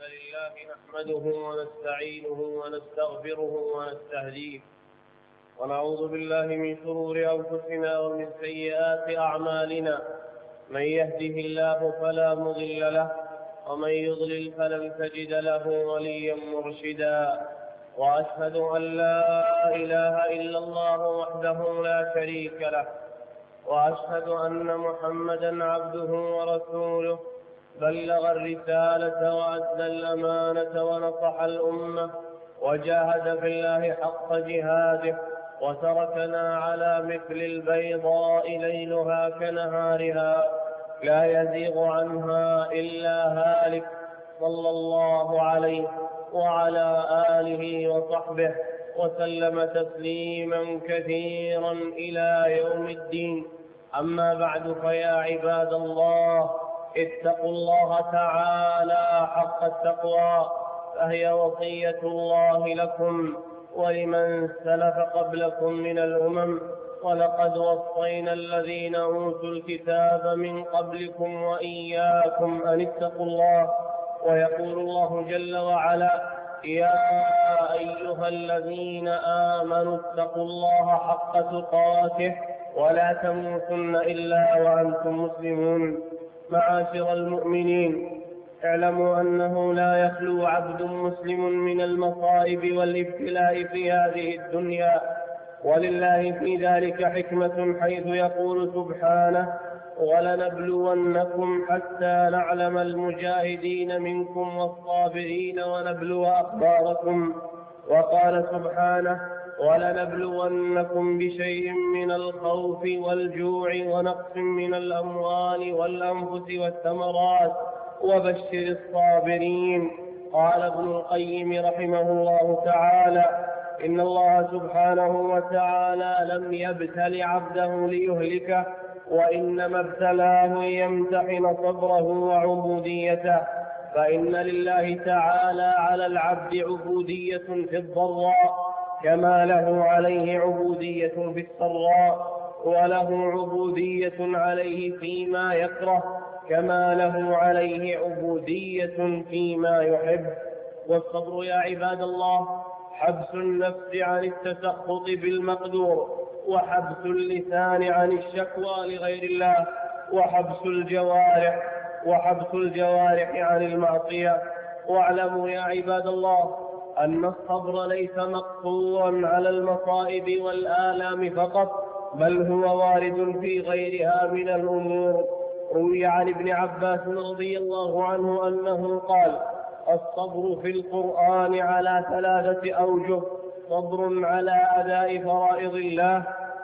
لله نحمده ونستعينه ونستغفره ونستهديه ونعوذ بالله من شرور أنفسنا ومن سيئات أعمالنا. من يهده الله فلا مضل له ومن يضلل فلن تجد له وليا مرشدا. وأشهد أن لا إله إلا الله وحده لا شريك له، وأشهد أن محمدا عبده ورسوله، بلغ الرسالة وأدى الأمانة ونصح الأمة وجاهد في الله حق جهاده، وتركنا على مثل البيضاء ليلها كنهارها لا يزيغ عنها إلا هالك، صلى الله عليه وعلى آله وصحبه وسلم تسليما كثيرا إلى يوم الدين. أما بعد، فيا عباد الله، اتقوا الله تعالى حق التقوى، فهي وصية الله لكم ولمن سلف قبلكم من الأمم، ولقد وصينا الذين أوتوا الكتاب من قبلكم وإياكم أن اتقوا الله. ويقول الله جل وعلا: يا أيها الذين آمنوا اتقوا الله حق تقاته ولا تموتن إلا وأنتم مسلمون. معاشر المؤمنين، اعلموا أنه لا يخلو عبد مسلم من المصائب والابتلاء في هذه الدنيا، ولله في ذلك حكمة، حيث يقول سبحانه: ولنبلونكم حتى نعلم المجاهدين منكم والصابرين ونبلو أخباركم. وقال سبحانه: ولنبلونكم بشيء من الخوف والجوع ونقص من الأموال والأنفس والثمرات وبشر الصابرين. قال ابن القيم رحمه الله تعالى: إن الله سبحانه وتعالى لم يبتل عبده ليهلكه، وإنما ابتلاه ليمتحن صبره وعبوديته. فإن لله تعالى على العبد عبودية في الضراء كما له عليه عبودية في السراء، وله عبودية عليه فيما يكره كما له عليه عبودية فيما يحب. والصبر يا عباد الله حبس النفس عن التسخط بالمقدور، وحبس اللسان عن الشكوى لغير الله، وحبس الجوارح عن المعصية. واعلموا يا عباد الله أن الصبر ليس مقصورا على المصائب والآلام فقط، بل هو وارد في غيرها من الأمور. روي عن ابن عباس رضي الله عنه أنه قال: الصبر في القرآن على 3 أوجه: صبر على أداء فرائض الله،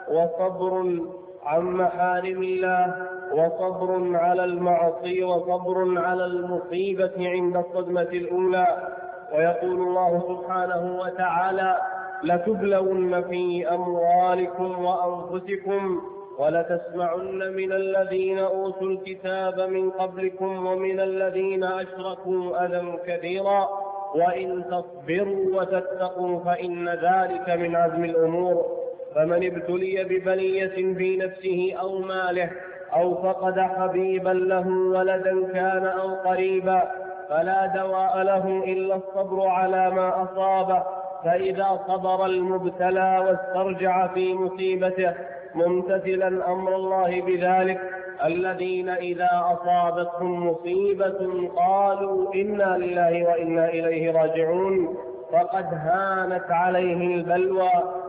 وصبر عن محارم الله، وصبر على المعصية، وصبر على المصيبة عند الصدمة الأولى. ويقول الله سبحانه وتعالى: لتبلون في أموالكم وأنفسكم ولتسمعن من الذين أوتوا الكتاب من قبلكم ومن الذين أشركوا أذى كثيرا وإن تصبروا وتتقوا فإن ذلك من عزم الأمور. فمن ابتلي ببلية في نفسه أو ماله، أو فقد حبيبا له ولدا كان أو قريبا، فلا دواء له إلا الصبر على ما أصابه. فإذا صبر المبتلى واسترجع في مصيبته ممتثلا أمر الله بذلك، الذين إذا أصابتهم مصيبة قالوا إنا لله وإنا إليه راجعون، فقد هانت عليه البلوى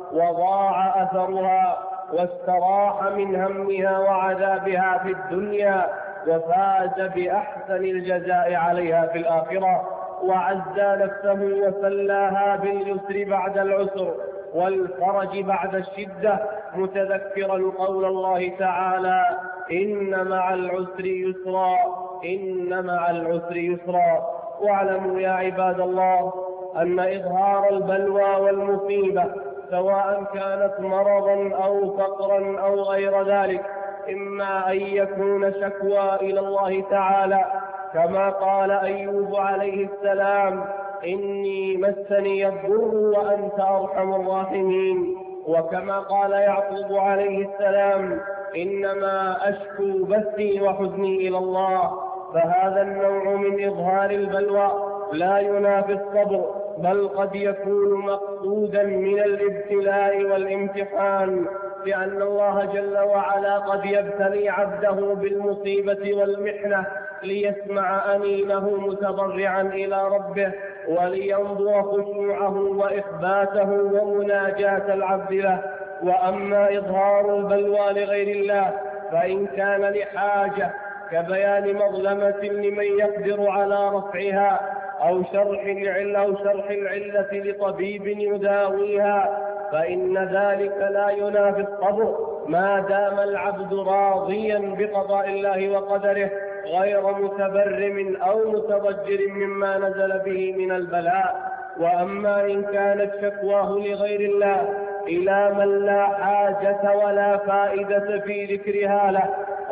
وضاع أثرها، واستراح من همها وعذابها في الدنيا، وفاز بأحسن الجزاء عليها في الآخرة، وعزى نفسه وسلاها باليسر بعد العسر والفرج بعد الشدة، متذكرا قول الله تعالى: إن مع العسر يسرا، إن مع العسر يسرا. واعلموا يا عباد الله أن إظهار البلوى والمصيبة، سواء كانت مرضا أو فقرا أو غير ذلك، إما أن يكون شكوى إلى الله تعالى، كما قال أيوب عليه السلام: إني مسني الضر وأنت أرحم الراحمين. وكما قال يعقوب عليه السلام: إنما أشكو بثي وحزني إلى الله. فهذا النوع من إظهار البلوى لا ينافي الصبر، بل قد يكون مقصودا من الابتلاء والامتحان، لأن الله جل وعلا قد يبتلي عبده بالمصيبة والمحنة ليسمع أنينه متضرعا إلى ربه، ولينظر خشوعه وإخباته ومناجاة العبد له. وأما إظهار البلوى لغير الله فإن كان لحاجة كبيان مظلمة لمن يقدر على رفعها، أو شرح العلة لطبيب يداويها، فإن ذلك لا ينافي الصبر ما دام العبد راضيا بقضاء الله وقدره غير متبرم أو متضجر مما نزل به من البلاء. وأما إن كانت شكواه لغير الله إلى من لا حاجة ولا فائدة في ذكرها له،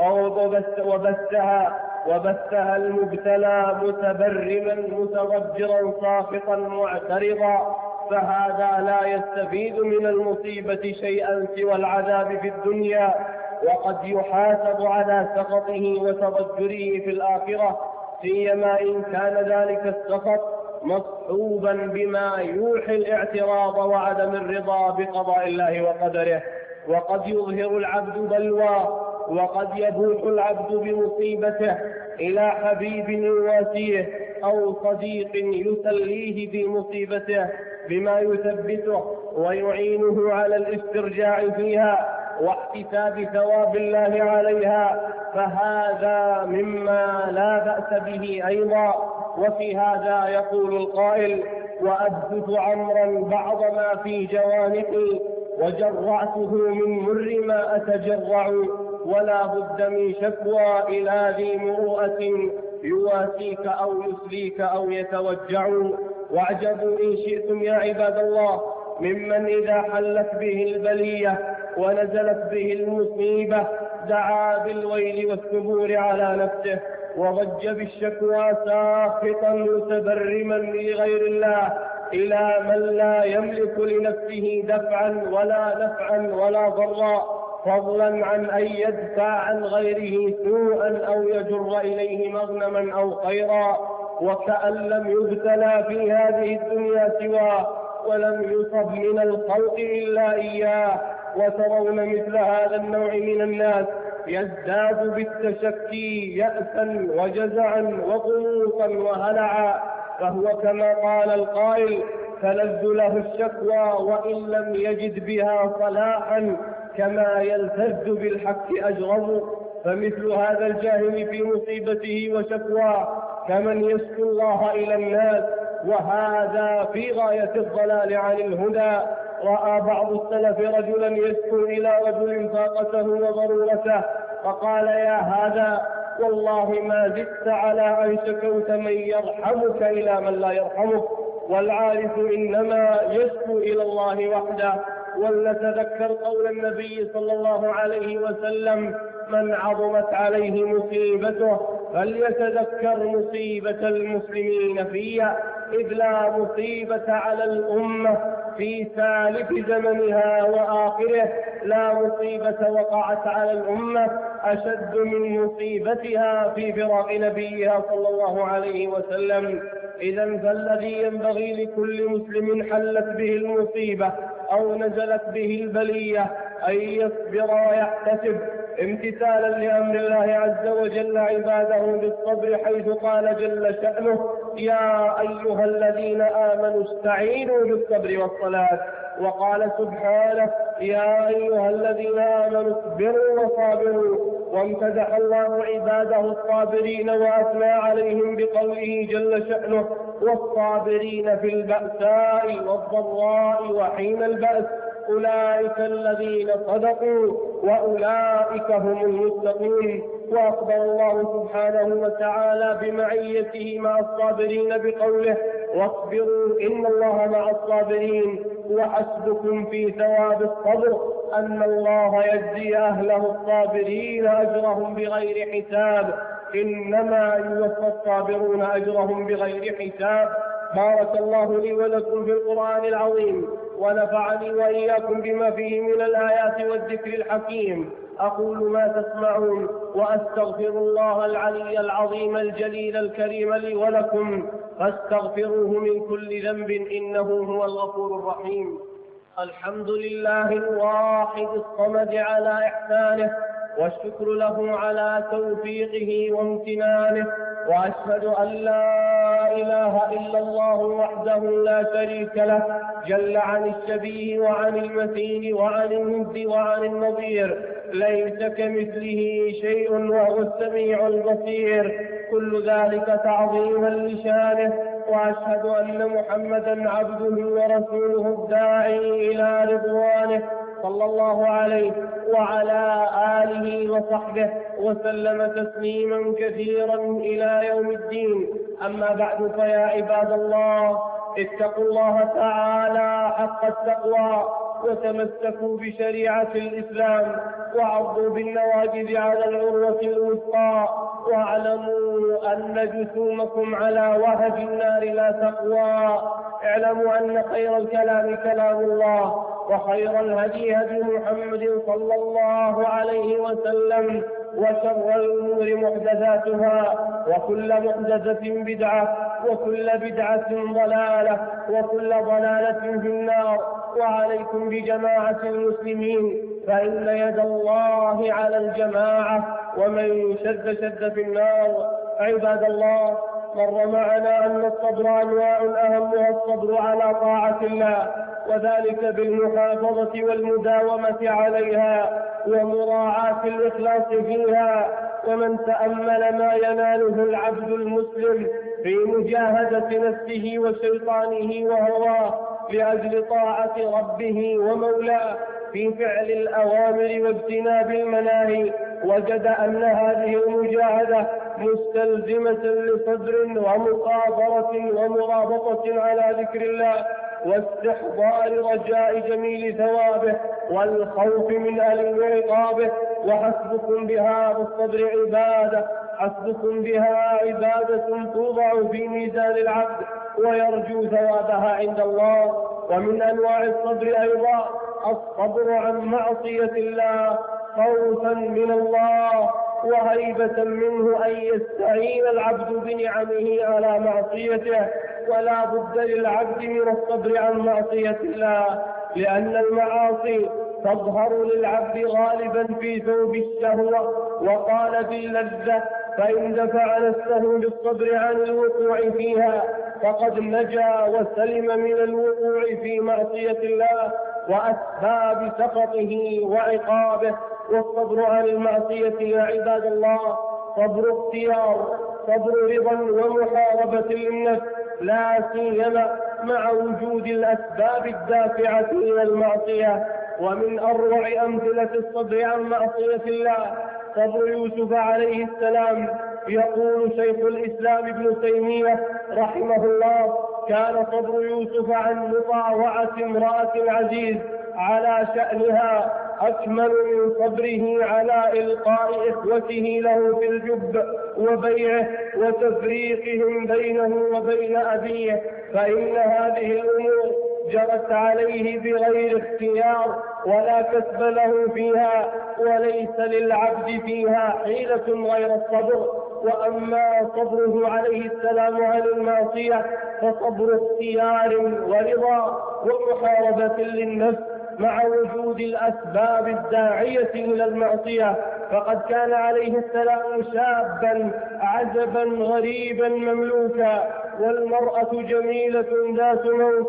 وبثها المبتلى متبرما متضجرا ساخطا معترضا، فهذا لا يستفيد من المصيبة شيئا سوى العذاب في الدنيا، وقد يحاسب على سخطه وتضجره في الآخرة، سيما إن كان ذلك السخط مصحوبا بما يوحي الاعتراض وعدم الرضا بقضاء الله وقدره. وقد يظهر العبد بلوى، وقد يبوح العبد بمصيبته إلى حبيب يواسيه أو صديق يسليه في مصيبته بما يثبته ويعينه على الاسترجاع فيها واحتساب ثواب الله عليها، فهذا مما لا بأس به أيضا. وفي هذا يقول القائل: وأبث عمرا بعض ما في جوانحي، وجرعته من مر ما أتجرع، ولا بد من شكوى إلى ذي مروءة يواسيك أو يسليك أو يتوجع. واعجبوا إن شئتم يا عباد الله ممن إذا حلت به البلية ونزلت به المصيبة دعا بالويل والثبور على نفسه، وضج بالشكوى ساخطا متبرما لغير الله إلى من لا يملك لنفسه دفعا ولا نفعا ولا ضرا، فضلا عن أن يدفع عن غيره سوءا أو يجر إليه مغنما أو خيرا، وكأن لم يبتلى في هذه الدنيا سواه، ولم يصب من الخلق إلا إياه. وترون مثل هذا النوع من الناس يزداد بالتشكي يأسا وجزعا وقنوطا وهلعا، فهو كما قال القائل: فلذ له الشكوى وإن لم يجد بها صلاحا، كما يلتذ بالحق أجرم. فمثل هذا الجاهل في مصيبته وشكواه كمن يشكو الله إلى الناس، وهذا في غاية الضلال عن الهدى. رأى بعض السلف رجلا يشكو إلى رجل فاقته وضرورته، فقال: يا هذا والله ما زدت على أن شكوت من يرحمك إلى من لا يرحمك، والعارف إنما يشكو إلى الله وحده. ولنتذكر قول النبي صلى الله عليه وسلم: من عظمت عليه مصيبته فليتذكر مصيبة المسلمين فيها، إذ لا مصيبة على الأمة في سالف زمنها وآخره، لا مصيبة وقعت على الأمة أشد من مصيبتها في فراق نبيها صلى الله عليه وسلم. إذن فالذي ينبغي لكل مسلم حلت به المصيبة أو نزلت به البلية أن يصبر ويحتسب امتثالا لأمر الله عز وجل عباده بالصبر، حيث قال جل شأنه: يا أيها الذين آمنوا استعينوا بالصبر والصلاة. وقال سبحانه: يا أيها الذين آمنوا اصبروا وصابروا. وامتدح الله عباده الصابرين وأثنى عليهم بقوله جل شأنه: والصابرين في البأساء والضراء وحين البأس، أولئك الذين صدقوا وأولئك هم المتقون. وأخبر الله سبحانه وتعالى بمعيته مع الصابرين بقوله: واصبروا إن الله مع الصابرين. وحسبكم في ثواب الصبر أن الله يجزي أهله الصابرين أجرهم بغير حساب، إنما يوفى الصابرون أجرهم بغير حساب. بارك الله لي ولكم في القرآن العظيم، ونفعني وإياكم بما فيه من الآيات والذكر الحكيم. أقول ما تسمعون، وأستغفر الله العلي العظيم الجليل الكريم لي ولكم، فاستغفروه من كل ذنب إنه هو الغفور الرحيم. الحمد لله الواحد الصمد على إحسانه، والشكر له على توفيقه وامتنانه، وأشهد أن لا إله إلا الله وحده لا شريك له، جل عن الشبيه وعن المثيل وعن الند وعن النظير، ليس كمثله شيء وهو السميع البصير، كل ذلك تعظيما لشانه. وأشهد أن محمدا عبده ورسوله الداعي إلى رضوانه، صلى الله عليه وعلى آله وصحبه وسلم تسليما كثيرا إلى يوم الدين. أما بعد، فيا عباد الله، اتقوا الله تعالى حق التقوى، وتمسكوا بشريعة الإسلام، وعضوا بالنواجذ على العروة الوثقى، واعلموا أن جسومكم على وهج النار لا تقوى. اعلموا أن خير الكلام كلام الله، وخير الهدي هدي محمد صلى الله عليه وسلم، وشر الأمور محدثاتها، وكل محدثة بدعة، وكل بدعة ضلالة، وكل ضلالة في النار. وعليكم بجماعة المسلمين، فإن يد الله على الجماعة، ومن شد في النار. عباد الله، مر معنا أن الصبر أنواع، أهمها الصبر على طاعة الله، وذلك بالمحافظة والمداومة عليها، ومراعاة الإخلاص فيها. ومن تأمل ما يناله العبد المسلم في مجاهدة نفسه وشيطانه وهواه لأجل طاعة ربه ومولاه في فعل الأوامر واجتناب المناهي، وجد أن هذه المجاهدة مستلزمة لصبر ومقابرة ومرابطة على ذكر الله، واستحضار رجاء جميل ثوابه، والخوف من ألم عقابه. وحسبكم بها بالصبر عبادة، حسبكم بها عبادة توضع في ميزان العبد ويرجو ثوابها عند الله. ومن أنواع الصبر أيضا الصبر عن معصية الله، خوفا من الله وهيبة منه أن يستعين العبد بنعمه على معصيته. ولا بد للعبد من الصبر عن معصية الله، لأن المعاصي تظهر للعبد غالبا في ثوب الشهوة وقالب اللذة، فإن دفع نفسه بالصبر عن الوقوع فيها فقد نجا وسلم من الوقوع في معصية الله وأسباب سخطه وعقابه. والصبر عن المعصية يا عباد الله صبر اختيار، صبر رضا ومحاربة للنفس، لا سيما مع وجود الأسباب الدافعة إلى المعصية. ومن أروع أمثلة الصبر عن معصية الله صبر يوسف عليه السلام. يقول شيخ الإسلام ابن تيمية رحمه الله: كان صبر يوسف عن مطاوعة امرأة العزيز على شأنها أكمل من صبره على إلقاء إخوته له في الجب وبيعه وتفريقهم بينه وبين أبيه، فإن هذه الأمور جرت عليه بغير اختيار ولا كسب له فيها، وليس للعبد فيها حيلة غير الصبر. وأما صبره عليه السلام عن المعصية فصبر اختيار ورضا ومحاربة للنفس مع وجود الأسباب الداعية إلى المعصية. فقد كان عليه السلام شابا عزبا غريبا مملوكا، والمرأة جميلة ذات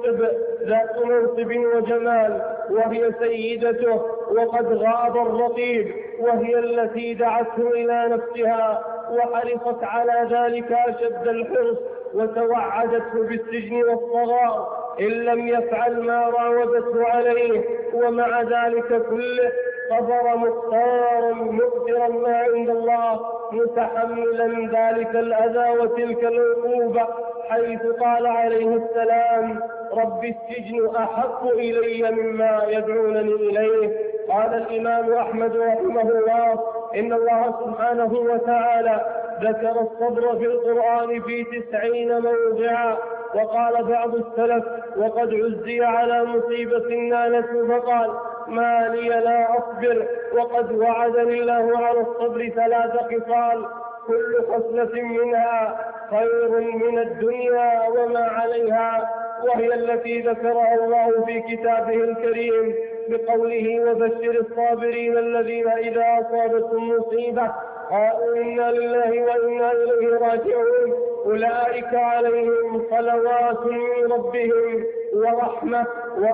منصب وجمال، وهي سيدته، وقد غاب الرقيب، وهي التي دعته إلى نفسها وحرصت على ذلك أشد الحرص، وتوعدته بالسجن والصغار إن لم يفعل ما راودته عليه. ومع ذلك كله صبر مختارا مؤثرا ما عند الله، متحملا ذلك الأذى وتلك العقوبة، حيث قال عليه السلام: رب السجن أحب إلي مما يدعونني إليه. قال الإمام أحمد رحمه الله: إن الله سبحانه وتعالى ذكر الصبر في القرآن في 90 موضعا، وقال بعض السلف: وقد عزي على مصيبة نالته فقال: ما لي لا أصبر، وقد وعدني الله على الصبر 3 خصال كل خصلة منها خير من الدنيا وما عليها، وهي التي ذكرها الله في كتابه الكريم بقوله: وبشر الصابرين الذين إذا أصابتهم مصيبة قالوا إنا لله وإنا إليه راجعون أولئك عليهم صلوات من ربهم ورحمة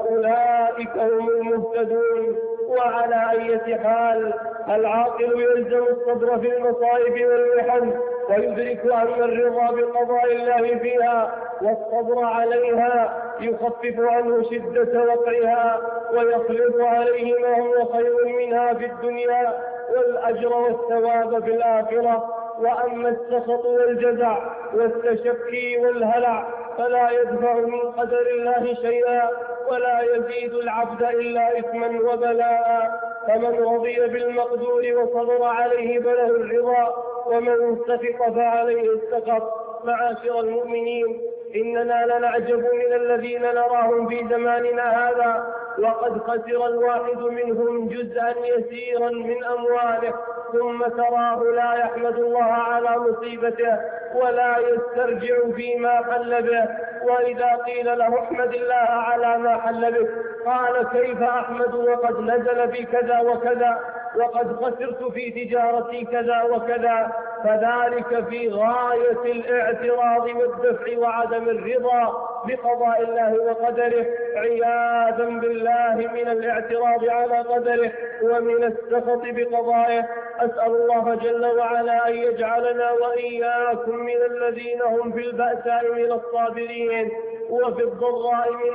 وأولئك هم المهتدون. وعلى أي حال العاقل يلزم الصبر في المصائب والمحن، ويدرك أن الرضا بقضاء الله فيها والصبر عليها يخفف عنه شدة وقعها ويخلف عليه ما هو خير منها في الدنيا والأجر والثواب في الآخرة. وأما السخط والجزع والتشكي والهلع فلا يدفع من قدر الله شيئا ولا يزيد العبد إلا إثما وبلاء. فمن رضي بالمقدور وصبر عليه فله الرضا، ومن سخط فعليه السخط. معاشر المؤمنين، إننا لنعجب من الذين نراهم في زماننا هذا وقد خسر الواحد منهم جزءا يسيرا من أمواله، ثم تراه لا يحمد الله على مصيبته ولا يسترجع فيما حل به، وإذا قيل له احمد الله على ما حل به قال: كيف أحمد وقد نزل في كذا وكذا وقد خسرت في تجارتي كذا وكذا. فذلك في غاية الاعتراض والدفع وعدم الرضا بقضاء الله وقدره، عياذا بالله من الاعتراض على قدره ومن السخط بقضائه. أسأل الله جل وعلا أن يجعلنا وإياكم من الذين هم في البأساء من الصابرين، وفي الضراء من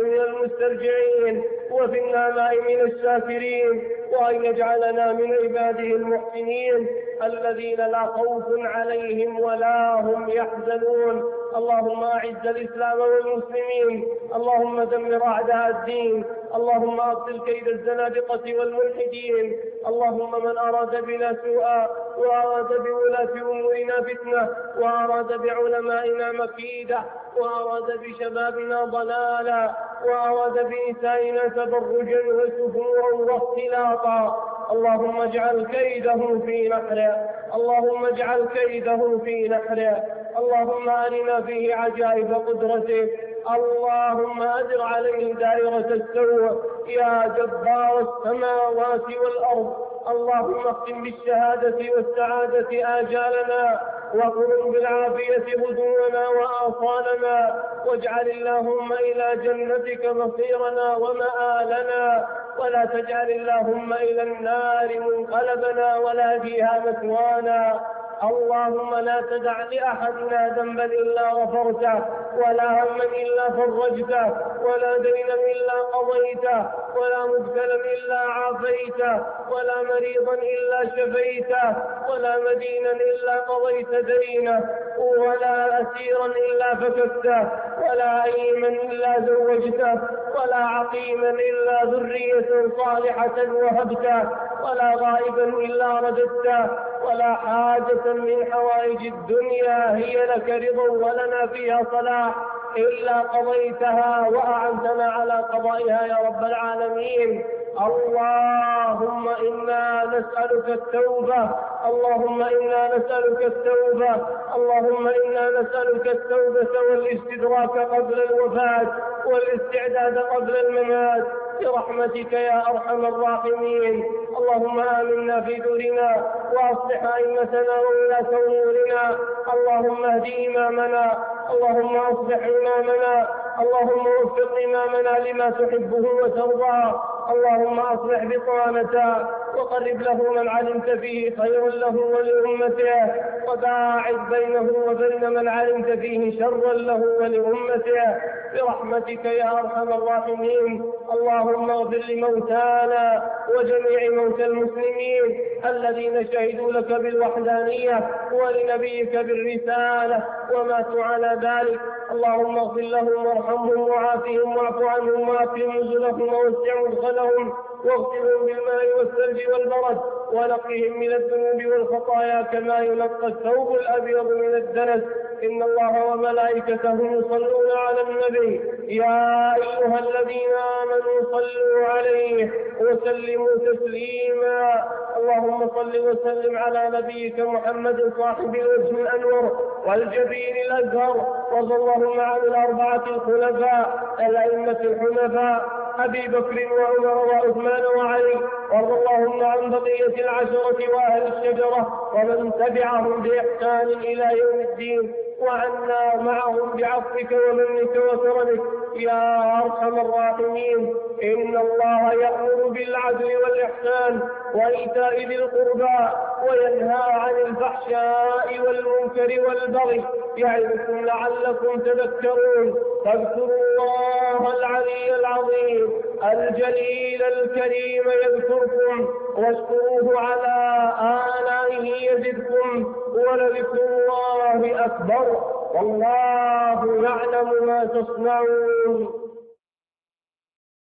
المسترجعين، وفي النعماء من الشاكرين، وأن يجعلنا من عباده المحسنين الذين لا خوف عليهم ولا هم يحزنون. اللهم أعز الإسلام والمسلمين، اللهم دمر أعداء الدين، اللهم أبطل كيد الزنادقة والملحدين، اللهم من أراد بنا سوءا وأراد بولاة أمورنا فتنة وأراد بعلمائنا مكيدة وأراد بشبابنا ضلالا وأراد بنسائنا تبرجا وسفورا واختلاطا، اللهم اجعل كيده في نحره، اللهم اجعل كيده في نحره، اللهم أرنا فيه عجائب قدرتك، اللهم أدر عليه دائرة السوء يا جبار السماوات والأرض. اللهم اختم بالشهادة والسعادة آجالنا، وقرن بالعافية غدونا وآصالنا، واجعل اللهم إلى جنتك مصيرنا ومآلنا، ولا تجعل اللهم إلى النار منقلبنا ولا فيها مثوانا. اللهم لا تدع لأحدنا ذنبا إلا غفرته، ولا هما إلا فرجته، ولا دينا إلا قضيته، ولا مبتلا إلا عافيته، ولا مريضا إلا شفيته، ولا مدينا إلا قضيت دينه، ولا أسيرا إلا فككته، ولا أيما إلا زوجته، ولا عقيما إلا ذرية صالحة وهبته، ولا غائبا إلا رددته، ولا حاجة من حوائج الدنيا هي لك رضا ولنا فيها صلاح إلا قضيتها وأعنتنا على قضائها يا رب العالمين. اللهم إنا نسألك التوبة، اللهم إنا نسألك التوبة، اللهم إنا نسألك التوبة والاستدراك قبل الوفاة والاستعداد قبل الممات برحمتك يا أرحم الراحمين. اللهم آمنا في دورنا وأصلح أئمتنا وولاة أمورنا، اللهم اهد إمامنا، اللهم أصلح إمامنا، اللهم وفق إمامنا لما تحبه وترضى، اللهم أصلح بطانته وقرب له من علمت فيه خير له ولأمته، وباعد بينه وبين من علمت فيه شرا له ولأمته برحمتك يا أرحم الراحمين. اللهم اغفر لموتانا وجميع موتى المسلمين الذين شهدوا لك بالوحدانية ولنبيك بالرسالة وماتوا على ذلك، اللهم اغفر لهم وارحمهم وعافهم واعف عنهم واكرم نزلهم ووسع مدخلهم واغسلهم بالماء والثلج والبرد ونقهم من الذنوب والخطايا كما ينقى الثوب الأبيض من الدنس. إن الله وملائكته يصلون على النبي يا أيها الذين آمنوا صلوا عليه وسلموا تسليما. اللهم صل وسلم على نبيك محمد صاحب الوجه الأنور والجبين الأزهر، وارض اللهم عن الأربعة الخلفاء الأئمة الحنفاء أبي بكر وعمر وعثمان وعلي، وارض اللهم عن بقية العشرة وأهل الشجرة ومن تبعهم بإحسان إلى يوم الدين، وعنا معهم بعفوك ومنك وكرمك يا أرحم الراحمين. إن الله يأمر بالعدل والإحسان وإيتاء ذي القربى وينهى عن الفحشاء والمنكر والبغي يعظكم لعلكم تذكرون. فاذكروا الله العلي العظيم الجليل الكريم يذكركم، واشكروه على آلائه يزدكم، ولذكر الله أكبر، والله يعلم ما تصنعون.